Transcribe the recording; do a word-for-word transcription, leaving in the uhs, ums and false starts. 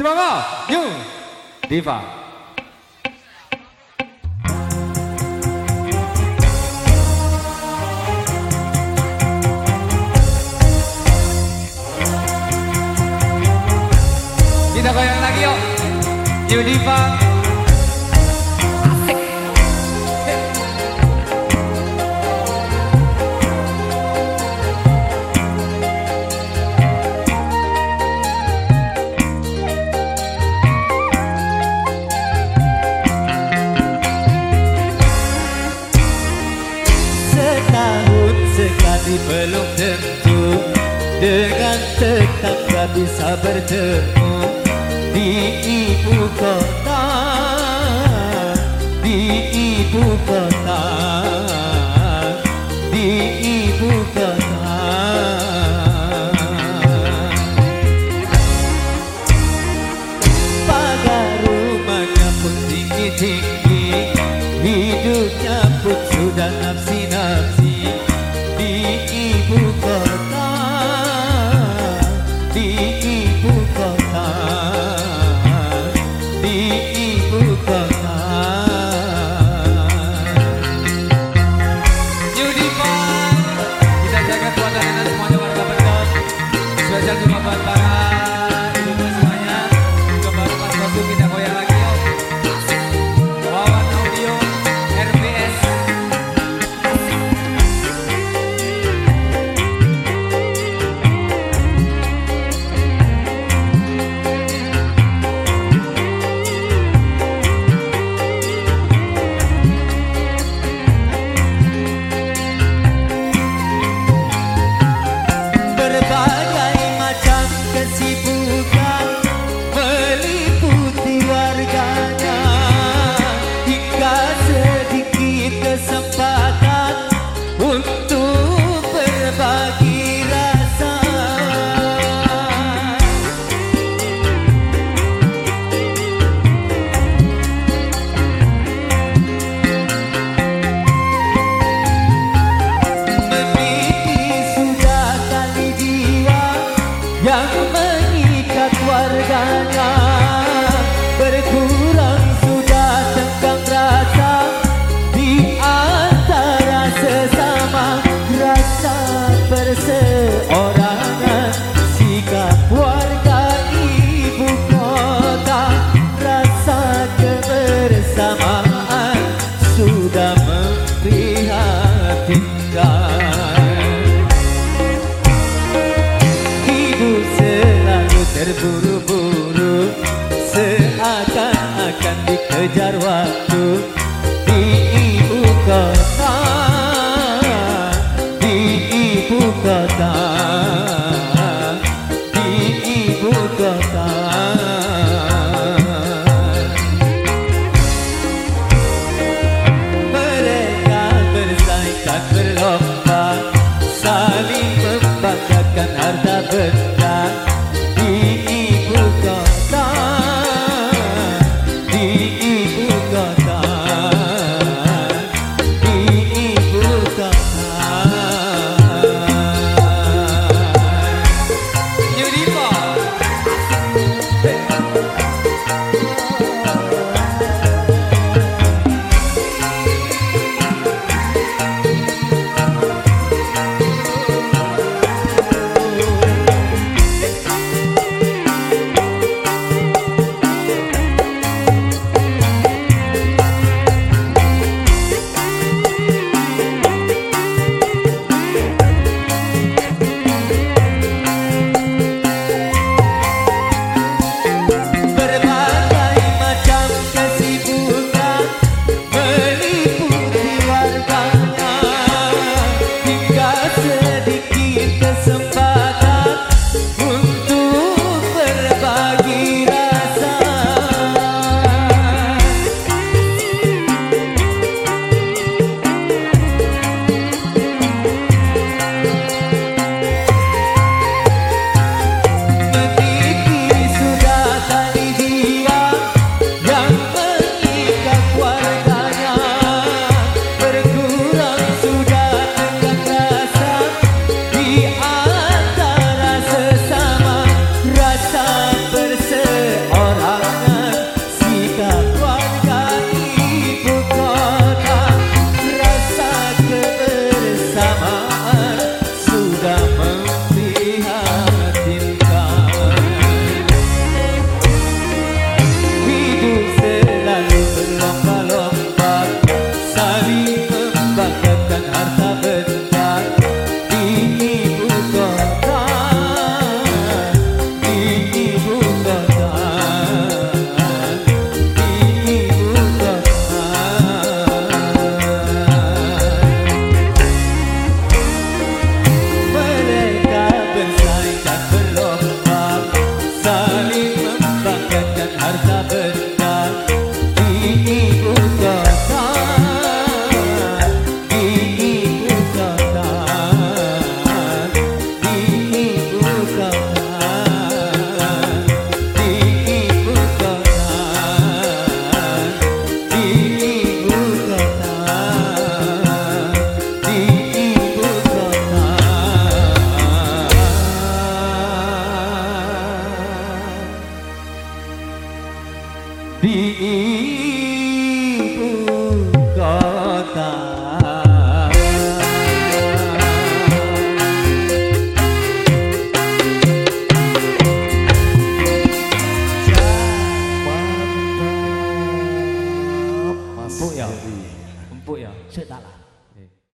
Semangat, New Diva. Kita goyang lagi yuk, New Diva. Setahun sekali belum tentu, dengan tetap tak bisa bertemu di ibu kota, di ibu kota, di ibu kota. Pagar rumahnya pun tinggi-tinggi, hidupnya pun sudah nafsi-nafsi di ibu kota, di ibu kota, di ibu kota. New Diva, kita jaga kuatan dan semuanya warga Bandung. Spesial juga buat para ibu semuanya. Coba pas waktu kita goyang lagi yuk. Wawan Audio R B S. Berbagai macam kesibukan meliputi warganya, hingga sedikit kesempatan untuk berbagi rasa. Memiliki sudah tali jiwa yang mengikat warganya, berkurang sudah tenggang rasa di antara sesama, rasa perseorangan, sikap warga ibu kota, rasa kebersamaan sudah memprihatinkan. Hidup selalu terburu-buru, seakan-akan dikejar waktu.